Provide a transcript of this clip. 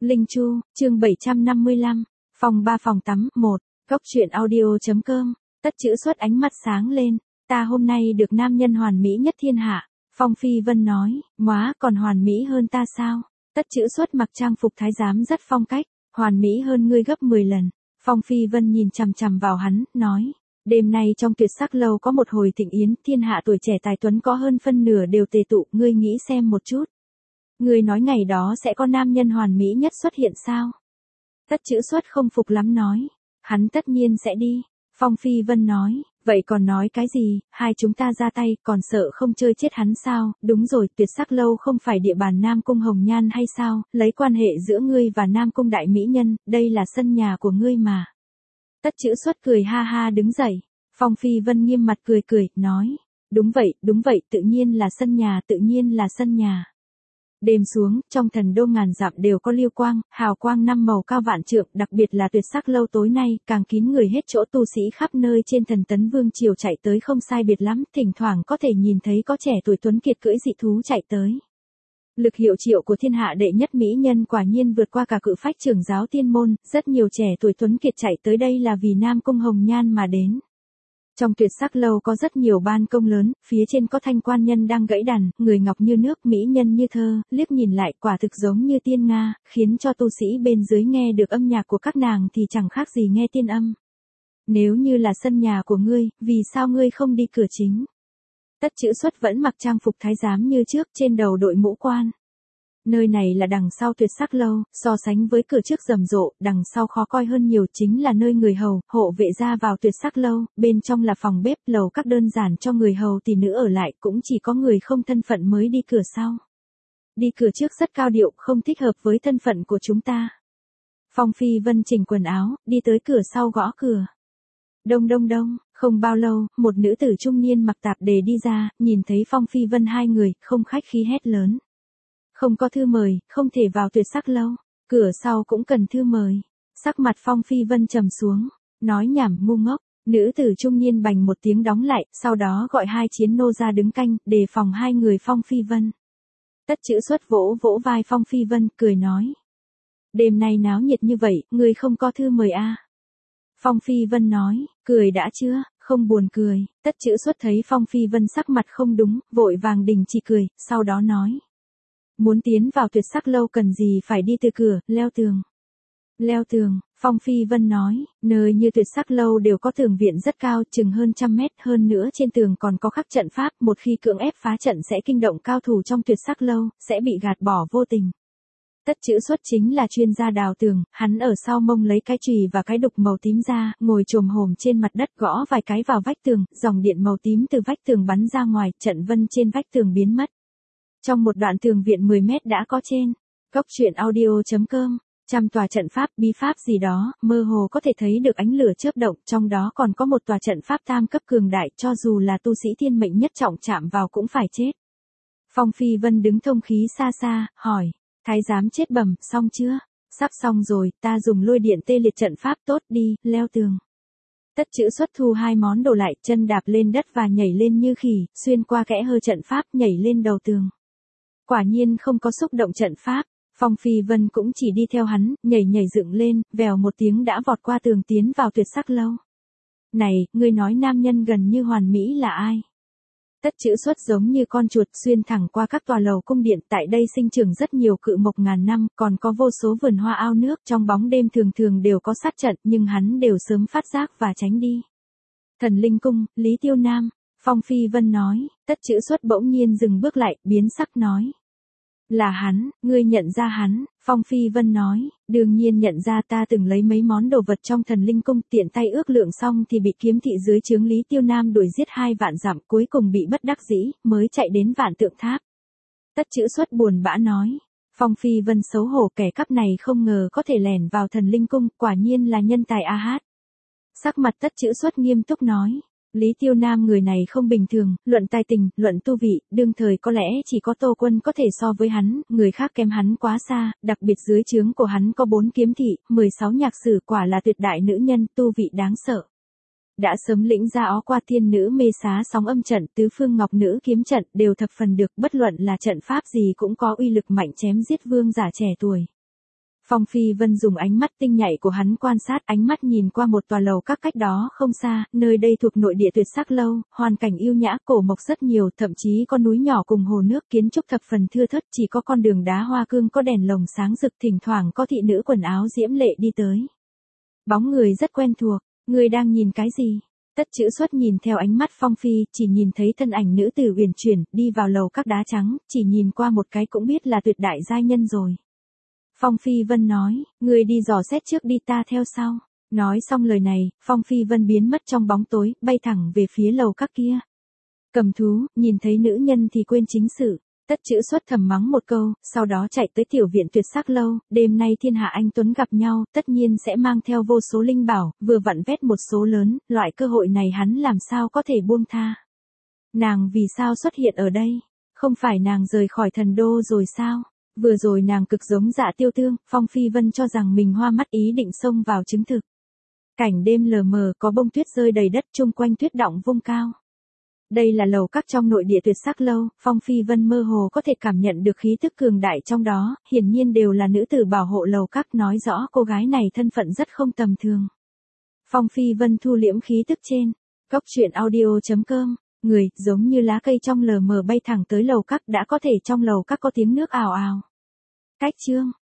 Linh Chu, chương 755, phòng 3 phòng tắm, 1, góc truyện audio.com, tất chữ xuất ánh mắt sáng lên, ta hôm nay được nam nhân hoàn mỹ nhất thiên hạ, Phong Phi Vân nói, móa còn hoàn mỹ hơn ta sao, tất chữ xuất mặc trang phục thái giám rất phong cách, hoàn mỹ hơn ngươi gấp 10 lần, Phong Phi Vân nhìn chằm chằm vào hắn, nói, đêm nay trong tuyệt sắc lâu có một hồi thịnh yến, thiên hạ tuổi trẻ tài tuấn có hơn phân nửa đều tề tụ, ngươi nghĩ xem một chút. Ngươi nói ngày đó sẽ có nam nhân hoàn mỹ nhất xuất hiện sao? Tất chữ xuất không phục lắm nói. Hắn tất nhiên sẽ đi. Phong Phi Vân nói. Vậy còn nói cái gì? Hai chúng ta ra tay còn sợ không chơi chết hắn sao? Đúng rồi, tuyệt sắc lâu không phải địa bàn Nam Cung Hồng Nhan hay sao? Lấy quan hệ giữa ngươi và Nam Cung Đại Mỹ Nhân, đây là sân nhà của ngươi mà. Tất chữ xuất cười ha ha đứng dậy. Phong Phi Vân nghiêm mặt cười cười, nói. Đúng vậy, tự nhiên là sân nhà, tự nhiên là sân nhà. Đêm xuống, trong thần đô ngàn dặm đều có lưu quang, hào quang năm màu cao vạn trượng, đặc biệt là tuyệt sắc lâu tối nay, càng kín người hết chỗ, tu sĩ khắp nơi trên thần tấn vương triều chạy tới không sai biệt lắm, thỉnh thoảng có thể nhìn thấy có trẻ tuổi tuấn kiệt cưỡi dị thú chạy tới. Lực hiệu triệu của thiên hạ đệ nhất mỹ nhân quả nhiên vượt qua cả cự phách trưởng giáo tiên môn, rất nhiều trẻ tuổi tuấn kiệt chạy tới đây là vì Nam Cung Hồng Nhan mà đến. Trong tuyệt sắc lâu có rất nhiều ban công lớn, phía trên có thanh quan nhân đang gãy đàn, người ngọc như nước, mỹ nhân như thơ, liếc nhìn lại quả thực giống như tiên Nga, khiến cho tu sĩ bên dưới nghe được âm nhạc của các nàng thì chẳng khác gì nghe tiên âm. Nếu như là sân nhà của ngươi, vì sao ngươi không đi cửa chính? Tất chữ xuất vẫn mặc trang phục thái giám như trước, trên đầu đội mũ quan. Nơi này là đằng sau tuyệt sắc lâu, so sánh với cửa trước rầm rộ, đằng sau khó coi hơn nhiều chính là nơi người hầu, hộ vệ ra vào tuyệt sắc lâu, bên trong là phòng bếp, lầu các đơn giản cho người hầu tỷ nữ ở lại, cũng chỉ có người không thân phận mới đi cửa sau. Đi cửa trước rất cao điệu, không thích hợp với thân phận của chúng ta. Phong Phi Vân chỉnh quần áo, đi tới cửa sau gõ cửa. Đông, không bao lâu, một nữ tử trung niên mặc tạp dề đi ra, nhìn thấy Phong Phi Vân hai người, không khách khí hét lớn. Không có thư mời, không thể vào tuyệt sắc lâu, cửa sau cũng cần thư mời. Sắc mặt Phong Phi Vân trầm xuống, nói nhảm ngu ngốc, nữ tử trung niên bành một tiếng đóng lại, sau đó gọi hai chiến nô ra đứng canh, đề phòng hai người Phong Phi Vân. Tất chữ xuất vỗ vỗ vai Phong Phi Vân, cười nói. Đêm nay náo nhiệt như vậy, người không có thư mời à? Phong Phi Vân nói, cười đã chưa, không buồn cười, tất chữ xuất thấy Phong Phi Vân sắc mặt không đúng, vội vàng đình chỉ cười, sau đó nói. Muốn tiến vào tuyệt sắc lâu cần gì phải đi từ cửa, leo tường. Leo tường, Phong Phi Vân nói, nơi như tuyệt sắc lâu đều có tường viện rất cao, chừng hơn 100 mét, hơn nữa trên tường còn có khắc trận pháp, một khi cưỡng ép phá trận sẽ kinh động cao thủ trong tuyệt sắc lâu, sẽ bị gạt bỏ vô tình. Tất chữ xuất chính là chuyên gia đào tường, hắn ở sau mông lấy cái chùy và cái đục màu tím ra, ngồi chồm hổm trên mặt đất gõ vài cái vào vách tường, dòng điện màu tím từ vách tường bắn ra ngoài, trận vân trên vách tường biến mất. Trong một đoạn tường viện 10 mét đã có trên góc truyện audio.com, trăm tòa trận pháp, bí pháp gì đó, mơ hồ có thể thấy được ánh lửa chớp động, trong đó còn có một tòa trận pháp tam cấp cường đại, cho dù là tu sĩ thiên mệnh nhất trọng chạm vào cũng phải chết. Phong Phi Vân đứng thông khí xa xa, hỏi, thái giám chết bẩm, xong chưa? Sắp xong rồi, ta dùng lôi điện tê liệt trận pháp, tốt đi, leo tường. Tất chữ xuất thu hai món đồ lại, chân đạp lên đất và nhảy lên như khỉ, xuyên qua kẽ hở trận pháp, nhảy lên đầu tường. Quả nhiên không có xúc động trận pháp, Phong Phi Vân cũng chỉ đi theo hắn, nhảy dựng lên, vèo một tiếng đã vọt qua tường tiến vào tuyệt sắc lâu. Này, ngươi nói nam nhân gần như hoàn mỹ là ai? Tất chữ xuất giống như con chuột xuyên thẳng qua các tòa lầu cung điện, tại đây sinh trưởng rất nhiều cự mộc ngàn năm, còn có vô số vườn hoa ao nước, trong bóng đêm thường đều có sát trận, nhưng hắn đều sớm phát giác và tránh đi. Thần Linh Cung, Lý Tiêu Nam. Phong Phi Vân nói, tất chữ xuất bỗng nhiên dừng bước lại, biến sắc nói. Là hắn, ngươi nhận ra hắn, Phong Phi Vân nói, đương nhiên nhận ra, ta từng lấy mấy món đồ vật trong thần linh cung, tiện tay ước lượng xong thì bị kiếm thị dưới trướng Lý Tiêu Nam đuổi giết 2 vạn dặm, cuối cùng bị bất đắc dĩ, mới chạy đến Vạn Tượng Tháp. Tất chữ xuất buồn bã nói. Phong Phi Vân xấu hổ, kẻ cắp này không ngờ có thể lẻn vào thần linh cung, quả nhiên là nhân tài a hát. Sắc mặt tất chữ xuất nghiêm túc nói. Lý Tiêu Nam người này không bình thường, luận tài tình, luận tu vị, đương thời có lẽ chỉ có Tô Quân có thể so với hắn, người khác kém hắn quá xa, đặc biệt dưới trướng của hắn có 4 kiếm thị, 16 nhạc sử, quả là tuyệt đại nữ nhân, tu vị đáng sợ. Đã sớm lĩnh ra ó qua thiên nữ mê xá sóng âm trận, tứ phương ngọc nữ kiếm trận, đều thập phần được, bất luận là trận pháp gì cũng có uy lực mạnh chém giết vương giả trẻ tuổi. Phong Phi Vân dùng ánh mắt tinh nhạy của hắn quan sát, ánh mắt nhìn qua một tòa lầu các cách đó không xa, nơi đây thuộc nội địa tuyệt sắc lâu, hoàn cảnh yêu nhã, cổ mộc rất nhiều, thậm chí có núi nhỏ cùng hồ nước, kiến trúc thập phần thưa thớt, chỉ có con đường đá hoa cương có đèn lồng sáng rực, thỉnh thoảng có thị nữ quần áo diễm lệ đi tới. Bóng người rất quen thuộc, người đang nhìn cái gì? Tất Chữ Xuất nhìn theo ánh mắt Phong Phi, chỉ nhìn thấy thân ảnh nữ tử uyển chuyển, đi vào lầu các đá trắng, chỉ nhìn qua một cái cũng biết là tuyệt đại giai nhân rồi. Phong Phi Vân nói, người đi dò xét trước đi, ta theo sau. Nói xong lời này, Phong Phi Vân biến mất trong bóng tối, bay thẳng về phía lầu các kia. Cầm thú, nhìn thấy nữ nhân thì quên chính sự. Tất Chữ Xuất thầm mắng một câu, sau đó chạy tới tiểu viện tuyệt sắc lâu, đêm nay thiên hạ anh tuấn gặp nhau, tất nhiên sẽ mang theo vô số linh bảo, vừa vặn vét một số lớn, loại cơ hội này hắn làm sao có thể buông tha. Nàng vì sao xuất hiện ở đây? Không phải nàng rời khỏi thần đô rồi sao? Vừa rồi nàng cực giống Dạ Tiêu Tương, Phong Phi Vân cho rằng mình hoa mắt ý định xông vào chứng thực. Cảnh đêm lờ mờ có bông tuyết rơi đầy đất, chung quanh tuyết đọng vung cao. Đây là lầu các trong nội địa tuyệt sắc lâu, Phong Phi Vân mơ hồ có thể cảm nhận được khí tức cường đại trong đó, hiển nhiên đều là nữ tử bảo hộ lầu các, nói rõ cô gái này thân phận rất không tầm thường. Phong Phi Vân thu liễm khí tức trên, cốc truyện audio.com, người giống như lá cây trong lờ mờ bay thẳng tới lầu các, đã có thể trong lầu các có tiếng nước ào ào. Cách chương